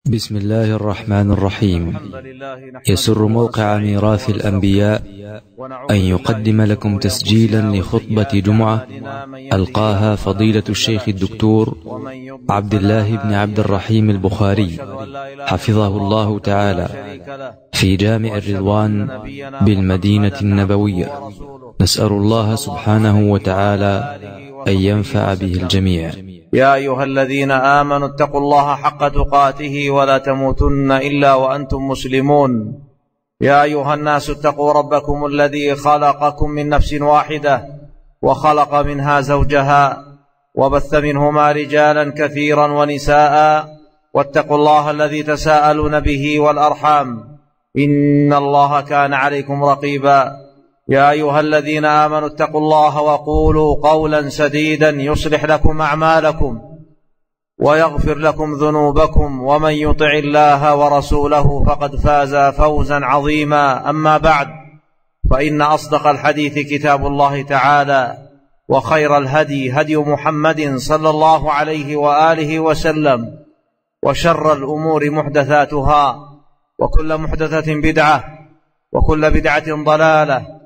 بسم الله الرحمن الرحيم. يسر موقع ميراث الأنبياء أن يقدم لكم تسجيلا لخطبة جمعة ألقاها فضيلة الشيخ الدكتور عبد الله بن عبد الرحيم البخاري حفظه الله تعالى في جامع الرضوان بالمدينة النبوية. نسأل الله سبحانه وتعالى أن ينفع به الجميع. يا أيها الذين آمنوا اتقوا الله حق تقاته ولا تموتن إلا وأنتم مسلمون. يا أيها الناس اتقوا ربكم الذي خلقكم من نفس واحدة وخلق منها زوجها وبث منهما رجالا كثيرا ونساء، واتقوا الله الذي تساءلون به والأرحام إن الله كان عليكم رقيبا. يا أيها الذين آمنوا اتقوا الله وقولوا قولا سديدا يصلح لكم أعمالكم ويغفر لكم ذنوبكم، ومن يطع الله ورسوله فقد فاز فوزا عظيما. أما بعد، فإن أصدق الحديث كتاب الله تعالى، وخير الهدي هدي محمد صلى الله عليه وآله وسلم، وشر الأمور محدثاتها، وكل محدثة بدعة، وكل بدعة ضلالة،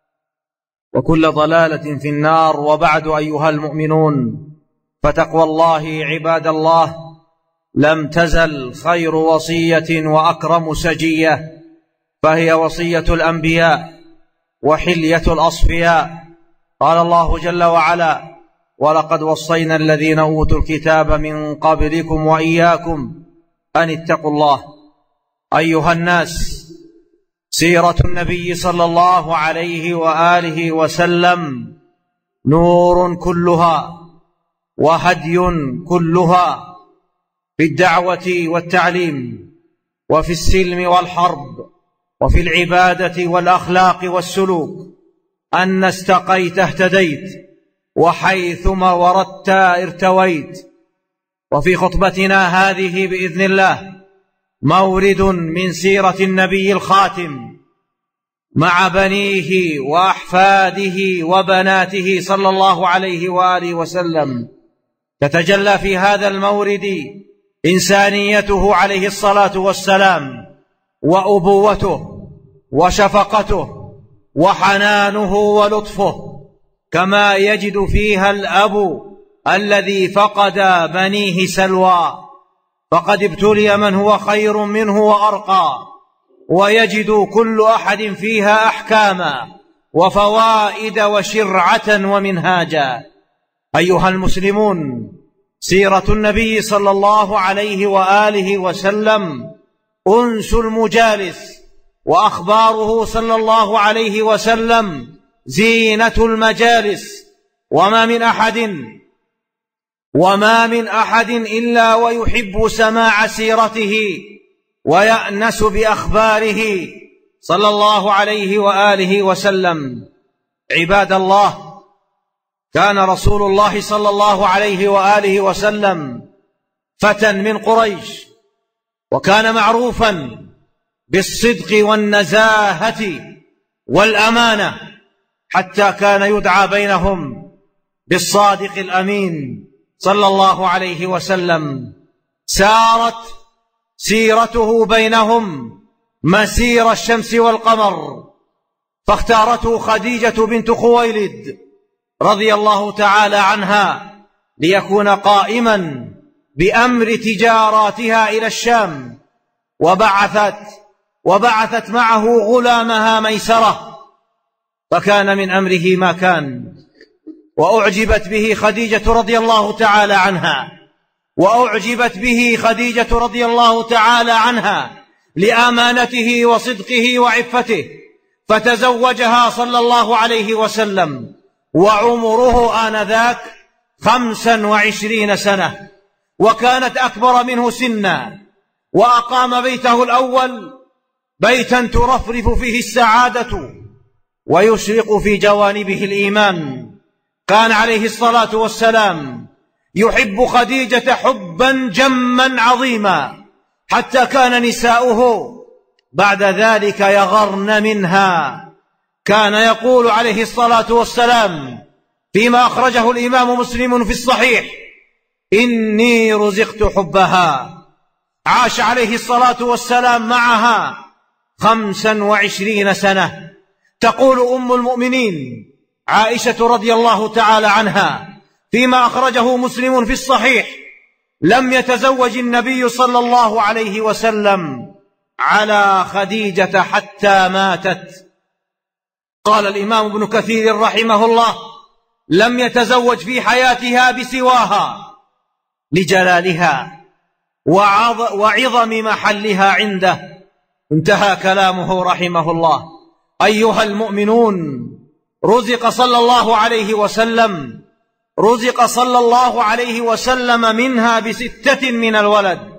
وكل ضلالة في النار. وبعد، أيها المؤمنون، فتقوى الله عباد الله لم تزل خير وصية وأكرم سجية، فهي وصية الأنبياء وحلية الأصفياء. قال الله جل وعلا: ولقد وصينا الذين أوتوا الكتاب من قبلكم وإياكم أن اتقوا الله. أيها الناس، سيرة النبي صلى الله عليه وآله وسلم نور كلها وهدي كلها، في الدعوة والتعليم، وفي السلم والحرب، وفي العبادة والأخلاق والسلوك. أن استقيت اهتديت، وحيثما وردت ارتويت. وفي خطبتنا هذه بإذن الله مورد من سيرة النبي الخاتم مع بنيه وأحفاده وبناته صلى الله عليه وآله وسلم. تتجلى في هذا المورد إنسانيته عليه الصلاة والسلام، وأبوته، وشفقته، وحنانه ولطفه، كما يجد فيها الأب الذي فقد بنيه سلوى فقد ابتلي من هو خير منه وأرقى، ويجد كل أحد فيها أحكاما وفوائد وشرعة ومنهاجا. أيها المسلمون، سيرة النبي صلى الله عليه وآله وسلم أنس المجالس، وأخباره صلى الله عليه وسلم زينة المجالس. وما من أحد إلا ويحب سماع سيرته ويأنس بأخباره صلى الله عليه وآله وسلم. عباد الله، كان رسول الله صلى الله عليه وآله وسلم فتى من قريش، وكان معروفا بالصدق والنزاهة والأمانة، حتى كان يدعى بينهم بالصادق الأمين صلى الله عليه وسلم. سارت سيرته بينهم مسير الشمس والقمر، فاختارته خديجة بنت خويلد رضي الله تعالى عنها ليكون قائما بأمر تجاراتها إلى الشام، وبعثت معه غلامها ميسرة، فكان من أمره ما كان. وأعجبت به خديجة رضي الله تعالى عنها لأمانته وصدقه وعفته، فتزوجها صلى الله عليه وسلم، وعمره آنذاك 25 سنة، وكانت أكبر منه سنا. وأقام بيته الأول بيتا ترفرف فيه السعادة ويشرق في جوانبه الإيمان. كان عليه الصلاة والسلام يحب خديجة حبا جما عظيما، حتى كان نساؤه بعد ذلك يغرن منها. كان يقول عليه الصلاة والسلام فيما أخرجه الإمام مسلم في الصحيح: إني رزقت حبها عاش عليه الصلاة والسلام معها 25 سنة. تقول أم المؤمنين عائشة رضي الله تعالى عنها فيما أخرجه مسلم في الصحيح: لم يتزوج النبي صلى الله عليه وسلم على خديجة حتى ماتت. قال الإمام ابن كثير رحمه الله: لم يتزوج في حياتها بسواها لجلالها وعظم محلها عنده. انتهى كلامه رحمه الله. أيها المؤمنون، رزق صلى الله عليه وسلم منها ب6 من الولد: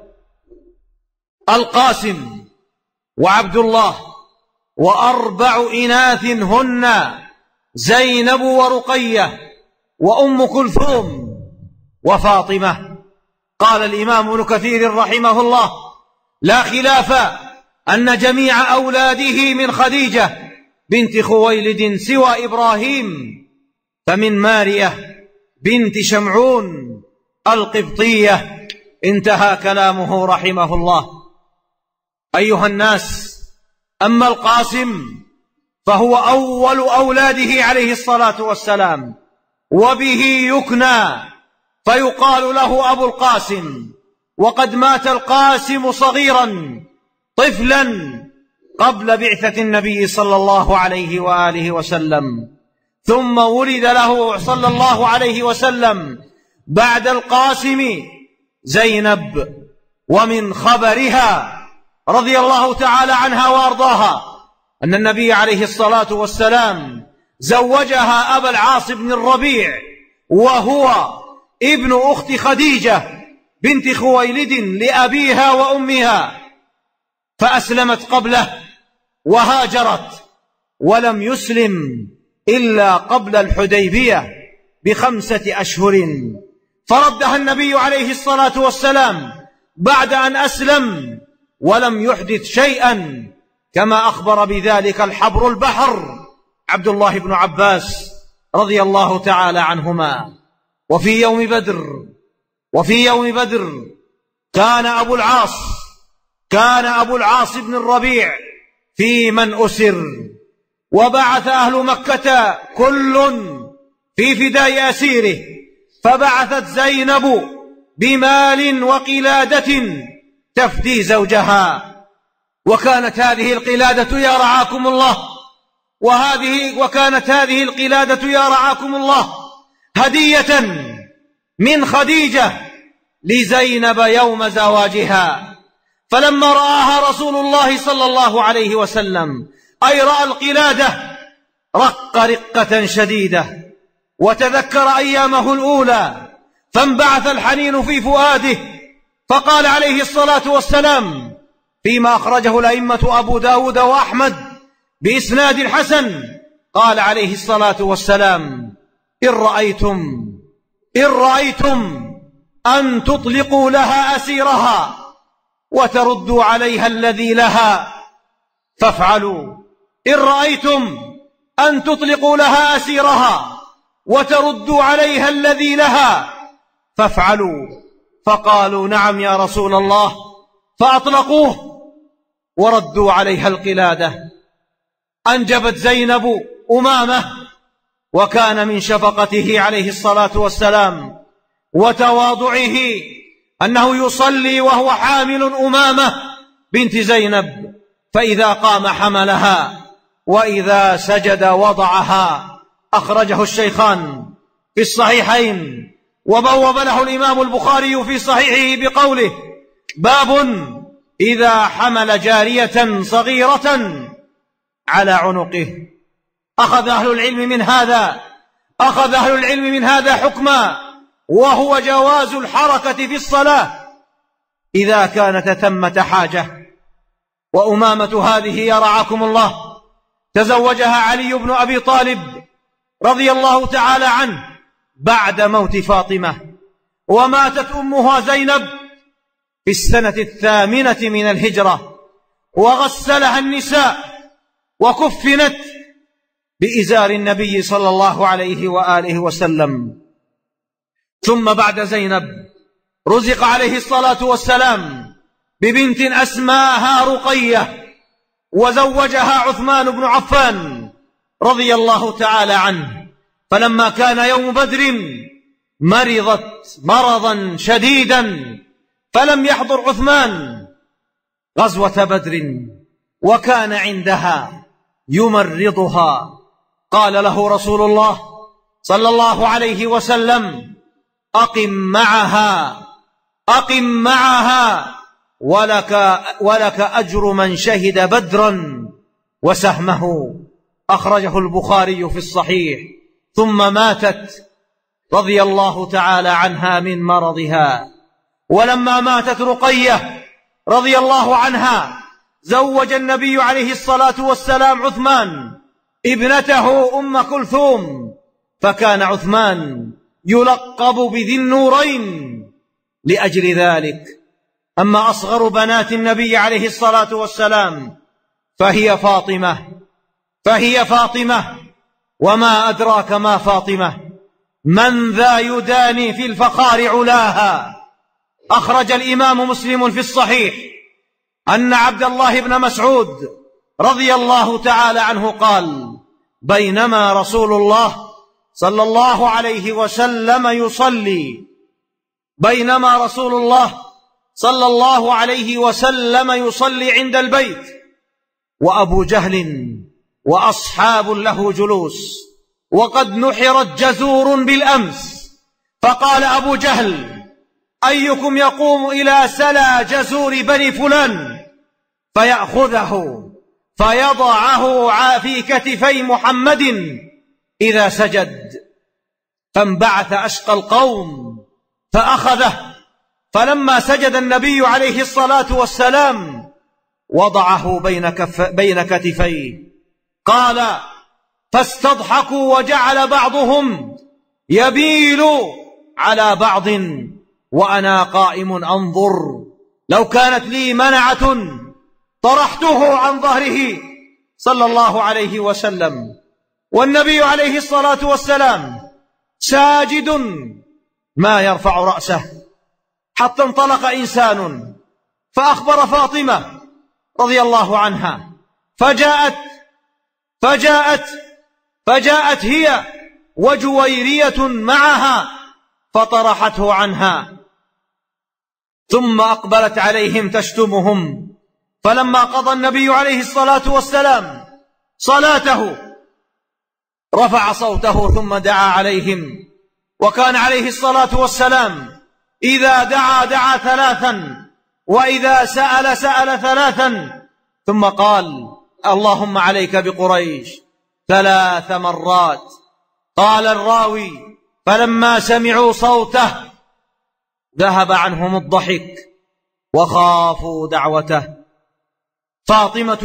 القاسم وعبد الله، و4 إناث هن زينب ورقية وأم كلثوم وفاطمة. قال الإمام ابن كثير رحمه الله: لا خلاف أن جميع أولاده من خديجة بنت خويلد سوى إبراهيم فمن مارية بنت شمعون القبطية. انتهى كلامه رحمه الله. أيها الناس، أما القاسم فهو أول أولاده عليه الصلاة والسلام، وبه يكنى فيقال له أبو القاسم. وقد مات القاسم صغيرا طفلا قبل بعثة النبي صلى الله عليه وآله وسلم، ثم ولد له صلى الله عليه وسلم بعد القاسم زينب. ومن خبرها رضي الله تعالى عنها وأرضاها أن النبي عليه الصلاة والسلام زوجها أبا العاص بن الربيع، وهو ابن أخت خديجة بنت خويلد لأبيها وأمها، فأسلمت قبله وهاجرت، ولم يسلم إلا قبل الحديبية ب5 أشهر، فردها النبي عليه الصلاة والسلام بعد أن أسلم ولم يحدث شيئا، كما أخبر بذلك الحبر البحر عبد الله بن عباس رضي الله تعالى عنهما. وفي يوم بدر كان أبو العاص بن الربيع في من أسر، وبعث أهل مكة كل في فداء أسيره، فبعثت زينب بمال وقلادة تفدي زوجها. وكانت هذه القلادة يا رعاكم الله هدية من خديجة لزينب يوم زواجها. فلما رآها رسول الله صلى الله عليه وسلم، أي رأى القلادة، رق رقة شديدة وتذكر أيامه الأولى، فانبعث الحنين في فؤاده، فقال عليه الصلاة والسلام فيما أخرجه الأئمة أبو داود وأحمد بإسناد حسن، قال عليه الصلاة والسلام: إن رأيتم أن تطلقوا لها أسيرها وتردوا عليها الذي لها فافعلوا. إن رأيتم أن تطلقوا لها أسيرها وتردوا عليها الذي لها فافعلوا. فقالوا: نعم يا رسول الله. فأطلقوه وردوا عليها القلادة. أنجبت زينب أمامة، وكان من شفقته عليه الصلاة والسلام وتواضعه أنه يصلي وهو حامل أمامة بنت زينب، فإذا قام حملها وإذا سجد وضعها. أخرجه الشيخان في الصحيحين، وبوب له الإمام البخاري في صحيحه بقوله: باب إذا حمل جارية صغيرة على عنقه. أخذ أهل العلم من هذا حكما، وهو جواز الحركة في الصلاة إذا كانت ثمة حاجة. وأمامة هذه يا رعاكم الله تزوجها علي بن أبي طالب رضي الله تعالى عنه بعد موت فاطمة، وماتت أمها زينب في 8 من الهجرة، وغسلها النساء وكفنت بإزار النبي صلى الله عليه وآله وسلم. ثم بعد زينب رزق عليه الصلاة والسلام ببنت أسماها رقية، وزوجها عثمان بن عفان رضي الله تعالى عنه. فلما كان يوم بدر مرضت مرضا شديدا، فلم يحضر عثمان غزوة بدر، وكان عندها يمرضها. قال له رسول الله صلى الله عليه وسلم: أقم معها ولك أجر من شهد بدرا وسهمه. أخرجه البخاري في الصحيح. ثم ماتت رضي الله تعالى عنها من مرضها. ولما ماتت رقية رضي الله عنها، زوج النبي عليه الصلاة والسلام عثمان ابنته أم كلثوم، فكان عثمان يلقب بذي النورين لأجل ذلك. أما أصغر بنات النبي عليه الصلاة والسلام فهي فاطمة. وما أدراك ما فاطمة؟ من ذا يداني في الفخار علاها. أخرج الإمام مسلم في الصحيح أن عبد الله بن مسعود رضي الله تعالى عنه قال: بينما رسول الله صلى الله عليه وسلم يصلي عند البيت، وأبو جهل وأصحاب له جلوس، وقد نحرت جزور بالأمس، فقال أبو جهل: أيكم يقوم إلى سلى جزور بني فلان فيأخذه فيضعه في كتفي محمد إذا سجد؟ فانبعث أشقى القوم فأخذه، فلما سجد النبي عليه الصلاة والسلام وضعه بين كتفيه. قال: فاستضحكوا، وجعل بعضهم يبيل على بعض وأنا قائم أنظر. لو كانت لي منعة طرحته عن ظهره صلى الله عليه وسلم، والنبي عليه الصلاة والسلام ساجد ما يرفع رأسه، حتى انطلق إنسان فأخبر فاطمة رضي الله عنها، فجاءت هي وجويرية معها فطرحته عنها، ثم أقبلت عليهم تشتمهم. فلما قضى النبي عليه الصلاة والسلام صلاته رفع صوته ثم دعا عليهم. وكان عليه الصلاة والسلام إذا دعا ثلاثا، وإذا سأل ثلاثا، ثم قال: اللهم عليك بقريش 3 مرات. قال الراوي: فلما سمعوا صوته ذهب عنهم الضحك وخافوا دعوته. فاطمة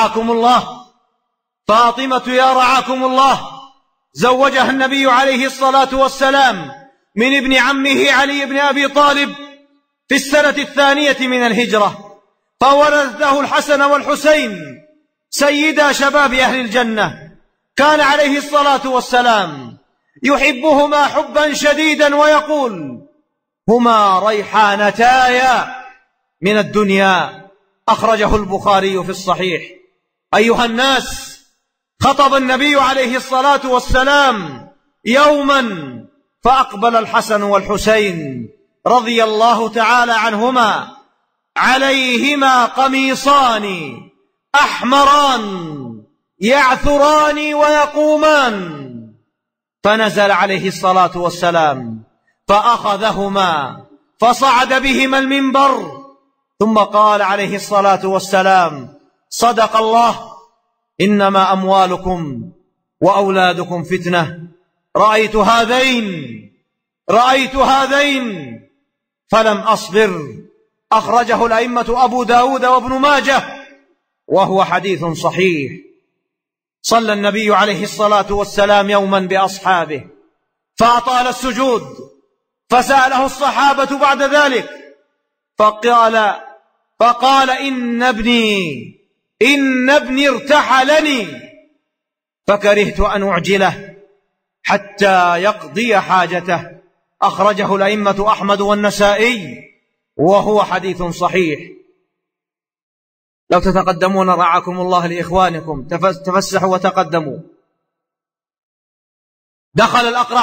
يا رعاكم الله زوجها النبي عليه الصلاة والسلام من ابن عمه علي بن أبي طالب في السنة 2 من الهجرة، فولد له الحسن والحسين سيدا شباب أهل الجنة. كان عليه الصلاة والسلام يحبهما حبا شديدا، ويقول: هما ريحانتايا من الدنيا. أخرجه البخاري في الصحيح. أيها الناس، خطب النبي عليه الصلاة والسلام يوما، فأقبل الحسن والحسين رضي الله تعالى عنهما عليهما قميصان أحمران يعثران ويقومان، فنزل عليه الصلاة والسلام فأخذهما فصعد بهما المنبر، ثم قال عليه الصلاة والسلام: صدق الله، إنما أموالكم وأولادكم فتنة. رأيت هذين فلم أصبر. أخرجه الأئمة أبو داود وابن ماجه، وهو حديث صحيح. صلى النبي عليه الصلاة والسلام يوما بأصحابه فأطال السجود، فسأله الصحابة بعد ذلك فقال: إن ابني ارتحلني، فكرهت أن أعجله حتى يقضي حاجته. أخرجه الأئمة أحمد والنسائي، وهو حديث صحيح. لو تتقدمون رعاكم الله لإخوانكم، تفسحوا وتقدموا. دخل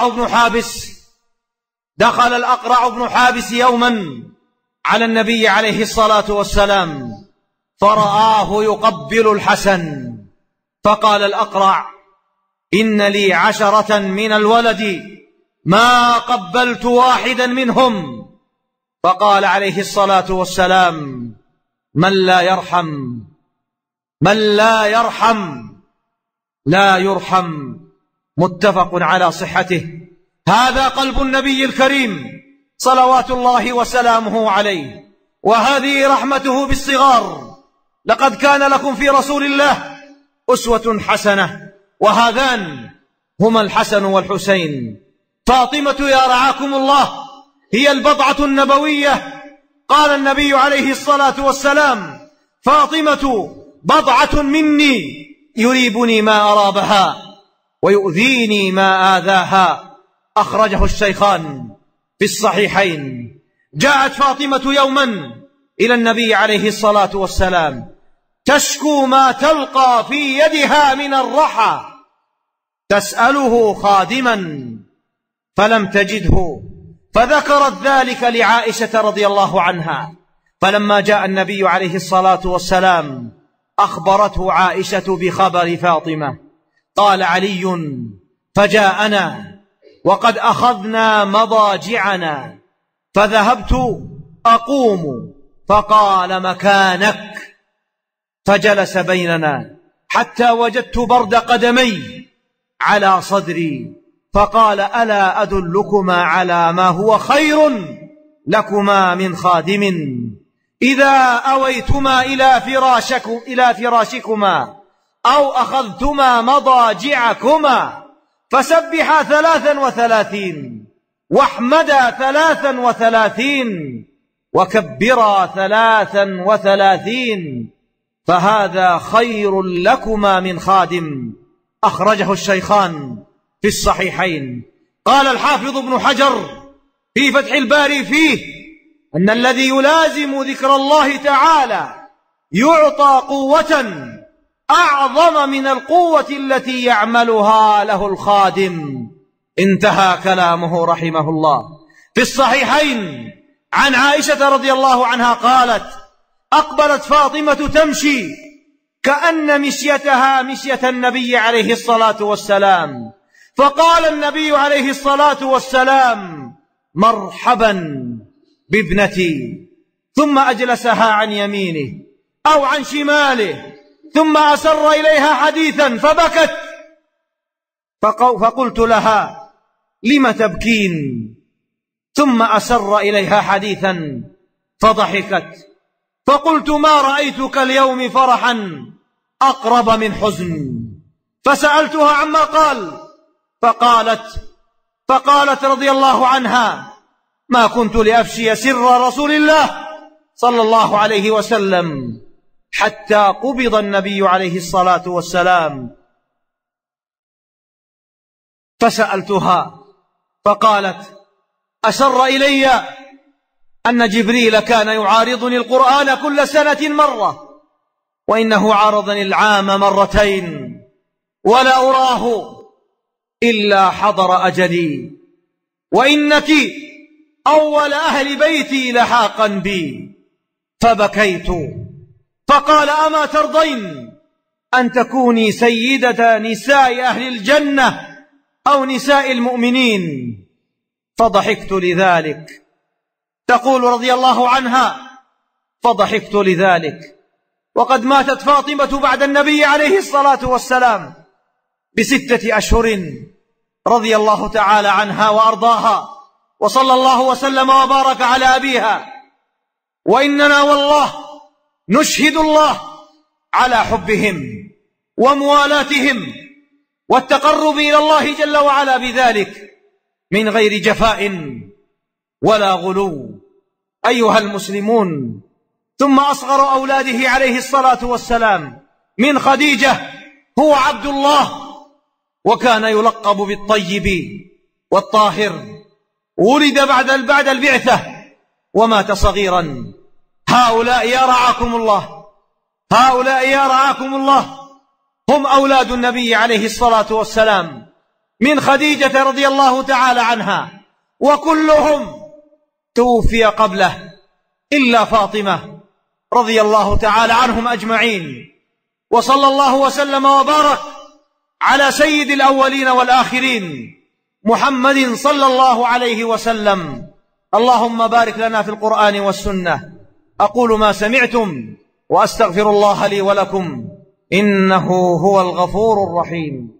الأقرع بن حابس يوما على النبي عليه الصلاة والسلام فرآه يقبل الحسن، فقال الأقرع: إن لي 10 من الولد ما قبلت واحدا منهم. فقال عليه الصلاة والسلام: من لا يرحم لا يرحم. متفق على صحته. هذا قلب النبي الكريم صلوات الله وسلامه عليه، وهذه رحمته بالصغار. لقد كان لكم في رسول الله أسوة حسنة، وهذان هما الحسن والحسين. فاطمة يا رعاكم الله هي البضعة النبوية. قال النبي عليه الصلاة والسلام: فاطمة بضعة مني يريبني ما أرابها ويؤذيني ما آذاها. أخرجه الشيخان في الصحيحين. جاءت فاطمة يوما إلى النبي عليه الصلاة والسلام تشكو ما تلقى في يدها من الرحى، تسأله خادما فلم تجده، فذكرت ذلك لعائشة رضي الله عنها. فلما جاء النبي عليه الصلاة والسلام أخبرته عائشة بخبر فاطمة. قال علي: فجاءنا وقد أخذنا مضاجعنا، فذهبت أقوم فقال: مكانك. فجلس بيننا حتى وجدت برد قدمي على صدري، فقال: ألا أدلكما على ما هو خير لكما من خادم؟ إذا أويتما إلى فراشكما أو أخذتما مضاجعكما فسبحا 33 واحمدا 33 وكبرا 33، فهذا خير لكما من خادم. أخرجه الشيخان في الصحيحين. قال الحافظ ابن حجر في فتح الباري فيه أن الذي يلازم ذكر الله تعالى يعطى قوة أعظم من القوة التي يعملها له الخادم. انتهى كلامه رحمه الله. في الصحيحين عن عائشة رضي الله عنها قالت: أقبلت فاطمة تمشي كأن مشيتها مشية النبي عليه الصلاة والسلام، فقال النبي عليه الصلاة والسلام: مرحبا بابنتي، ثم أجلسها عن يمينه أو عن شماله، ثم أسر إليها حديثا فبكت، فقلت لها: لم تبكين؟ ثم أسر إليها حديثا فضحكت، فقلت: ما رأيتك اليوم فرحا أقرب من حزن. فسألتها عما قال، فقالت رضي الله عنها: ما كنت لأفشي سر رسول الله صلى الله عليه وسلم حتى قبض النبي عليه الصلاة والسلام. فسألتها فقالت: أسر إلي أن جبريل كان يعارضني القرآن كل سنة مرة، وإنه عارضني العام مرتين، ولا أراه إلا حضر أجلي، وإنك أول أهل بيتي لحاقا بي. فبكيت. فقال: أما ترضين أن تكوني سيدة نساء أهل الجنة أو نساء المؤمنين؟ فضحكت لذلك. تقول رضي الله عنها: فضحكت لذلك وقد ماتت فاطمة بعد النبي عليه الصلاة والسلام ب6 أشهر، رضي الله تعالى عنها وأرضاها، وصلى الله وسلم وبارك على أبيها. وإننا والله نشهد الله على حبهم وموالاتهم والتقرب إلى الله جل وعلا بذلك من غير جفاء ولا غلو. أيها المسلمون، ثم أصغر أولاده عليه الصلاة والسلام من خديجة هو عبد الله، وكان يلقب بالطيب والطاهر. ولد بعد البعثة ومات صغيرا. هؤلاء يا رعاكم الله هؤلاء يا رعاكم الله هم أولاد النبي عليه الصلاة والسلام، من خديجة رضي الله تعالى عنها، وكلهم توفي قبله إلا فاطمة رضي الله تعالى عنهم أجمعين. وصلى الله وسلم وبارك على سيد الأولين والآخرين محمد صلى الله عليه وسلم. اللهم بارك لنا في القرآن والسنة. أقول ما سمعتم وأستغفر الله لي ولكم إنه هو الغفور الرحيم.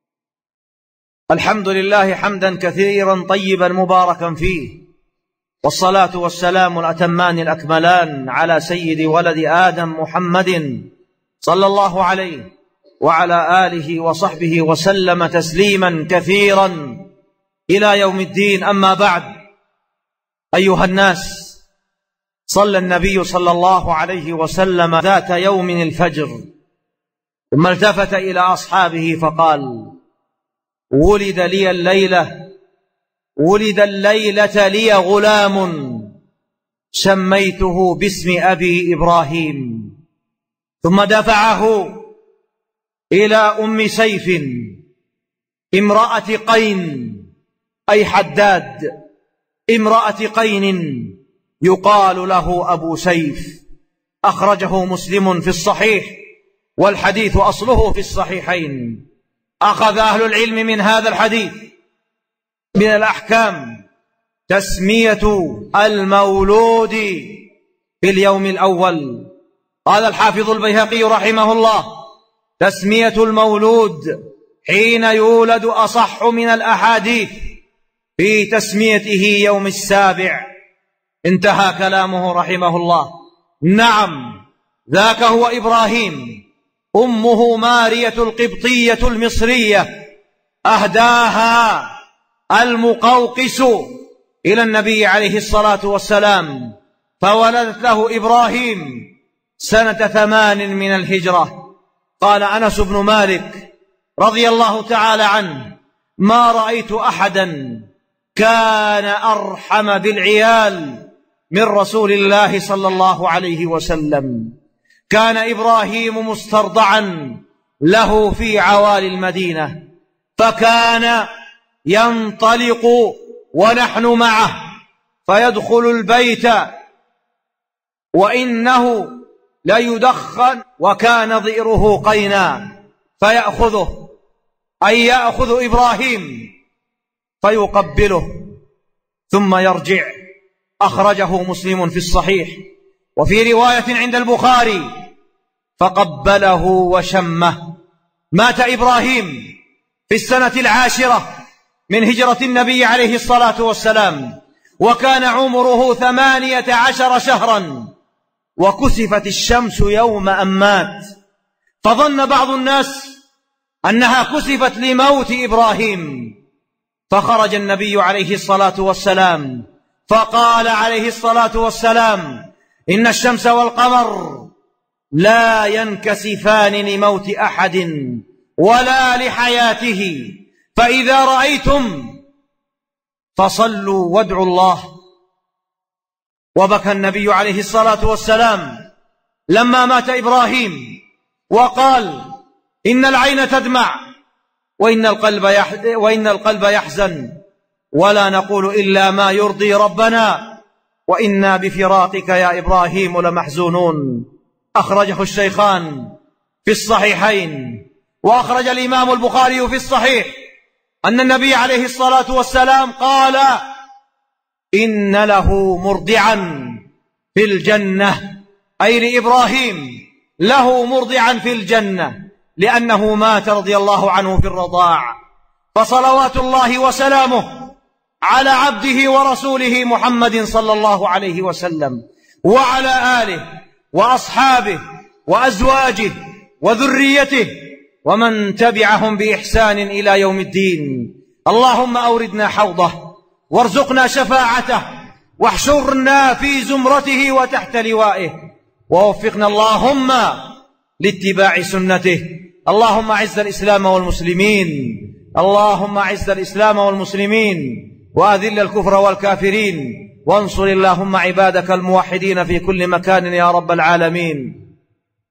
الحمد لله حمدا كثيرا طيبا مباركا فيه، والصلاة والسلام الأتمان الأكملان على سيد ولد آدم محمد صلى الله عليه وعلى آله وصحبه وسلم تسليما كثيرا إلى يوم الدين. أما بعد، أيها الناس، صلى النبي صلى الله عليه وسلم ذات يوم الفجر، ثم التفت إلى أصحابه فقال: ولد الليلة لي غلام سميته باسم أبي إبراهيم. ثم دفعه إلى أم سيف امرأة قين، أي حداد، امرأة قين يقال له أبو سيف. أخرجه مسلم في الصحيح، والحديث أصله في الصحيحين. أخذ أهل العلم من هذا الحديث من الأحكام تسمية المولود في اليوم الأول. قال الحافظ البيهقي رحمه الله: تسمية المولود حين يولد أصح من الأحاديث في تسميته يوم السابع. انتهى كلامه رحمه الله. نعم، ذاك هو إبراهيم. أمه مارية القبطية المصرية أهداها المقوقس إلى النبي عليه الصلاة والسلام، فولدت له إبراهيم سنة 8 من الهجرة. قال أنس بن مالك رضي الله تعالى عنه: ما رأيت أحدا كان أرحم بالعيال من رسول الله صلى الله عليه وسلم. كان إبراهيم مسترضعا له في عوالي المدينة، فكان ينطلق ونحن معه فيدخل البيت وإنه ليدخن، وكان ضئره قينا، فيأخذه، أي يأخذ إبراهيم فيقبله ثم يرجع. أخرجه مسلم في الصحيح. وفي رواية عند البخاري: فقبله وشمه. مات إبراهيم في السنة 10 من هجرة النبي عليه الصلاة والسلام، وكان عمره 18 شهرا، وكسفت الشمس يوم أن مات، فظن بعض الناس أنها كسفت لموت إبراهيم، فخرج النبي عليه الصلاة والسلام فقال عليه الصلاة والسلام: إن الشمس والقمر لا ينكسفان لموت أحد ولا لحياته، فإذا رأيتم فصلوا وادعوا الله. وبكى النبي عليه الصلاة والسلام لما مات إبراهيم، وقال: إن العين تدمع وإن القلب يحزن، ولا نقول إلا ما يرضي ربنا، وإنا بفراقك يا إبراهيم لمحزونون. أخرجه الشيخان في الصحيحين. وأخرج الإمام البخاري في الصحيح أن النبي عليه الصلاة والسلام قال: إن له مرضعا في الجنة، أي لإبراهيم له مرضعا في الجنة، لأنه مات رضي الله عنه في الرضاع. فصلوات الله وسلامه على عبده ورسوله محمد صلى الله عليه وسلم، وعلى آله وأصحابه وأزواجه وذريته ومن تبعهم بإحسان إلى يوم الدين. اللهم أوردنا حوضه، وارزقنا شفاعته، واحشرنا في زمرته وتحت لوائه، ووفقنا اللهم لاتباع سنته. اللهم أعز الإسلام والمسلمين، اللهم أعز الإسلام والمسلمين، وأذل الكفر والكافرين، وانصر اللهم عبادك الموحدين في كل مكان يا رب العالمين.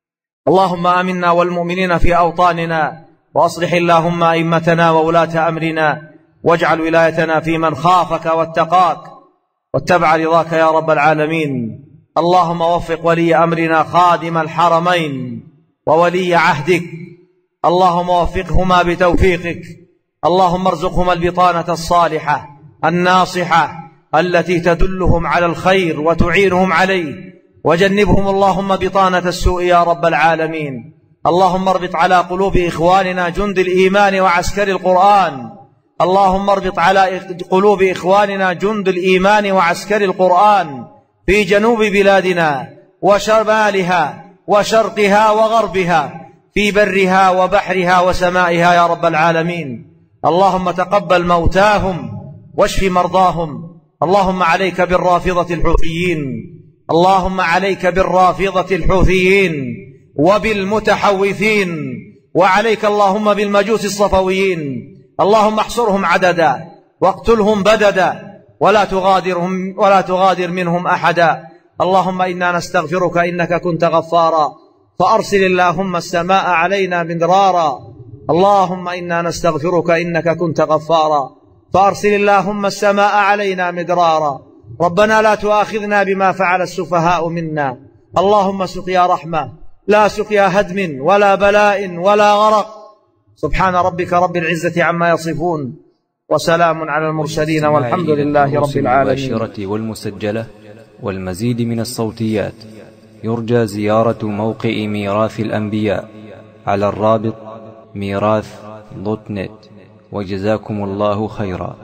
اللهم آمنا والمؤمنين في أوطاننا، وأصلح اللهم أئمتنا وولاة أمرنا، واجعل ولايتنا في من خافك واتقاك واتبع رضاك يا رب العالمين. اللهم وفق ولي أمرنا خادم الحرمين وولي عهدك، اللهم وفقهما بتوفيقك. اللهم ارزقهما البطانة الصالحة الناصحة التي تدلهم على الخير وتعينهم عليه، وجنبهم اللهم بطانة السوء يا رب العالمين. اللهم اربط على قلوب إخواننا جند الإيمان وعسكر القرآن، اللهم اربط على قلوب إخواننا جند الإيمان وعسكر القرآن في جنوب بلادنا وشمالها وشرقها وغربها، في برها وبحرها وسمائها يا رب العالمين. اللهم تقبل موتاهم واشف مرضاهم. اللهم عليك بالرافضة الحوثيين، اللهم عليك بالرافضة الحوثيين وبالمتحوثين، وعليك اللهم بالمجوس الصفويين. اللهم احصرهم عددا واقتلهم بددا ولا تغادر منهم أحدا. اللهم إنا نستغفرك إنك كنت غفارا، فأرسل اللهم السماء علينا مدرارا. اللهم إنا نستغفرك إنك كنت غفارا، فأرسل اللهم السماء علينا مدرارا. ربنا لا تؤاخذنا بما فعل السفهاء منا، اللهم سقيا رحمة لا سقيا هدم ولا بلاء ولا غرق. سبحان ربك رب العزة عما يصفون، وسلام على المرسلين، والحمد لله رب العالمين. المباشرة والمسجلة والمزيد من الصوتيات يرجى زيارة موقع ميراث الأنبياء على الرابط ميراث.net. وجزاكم الله خيرا.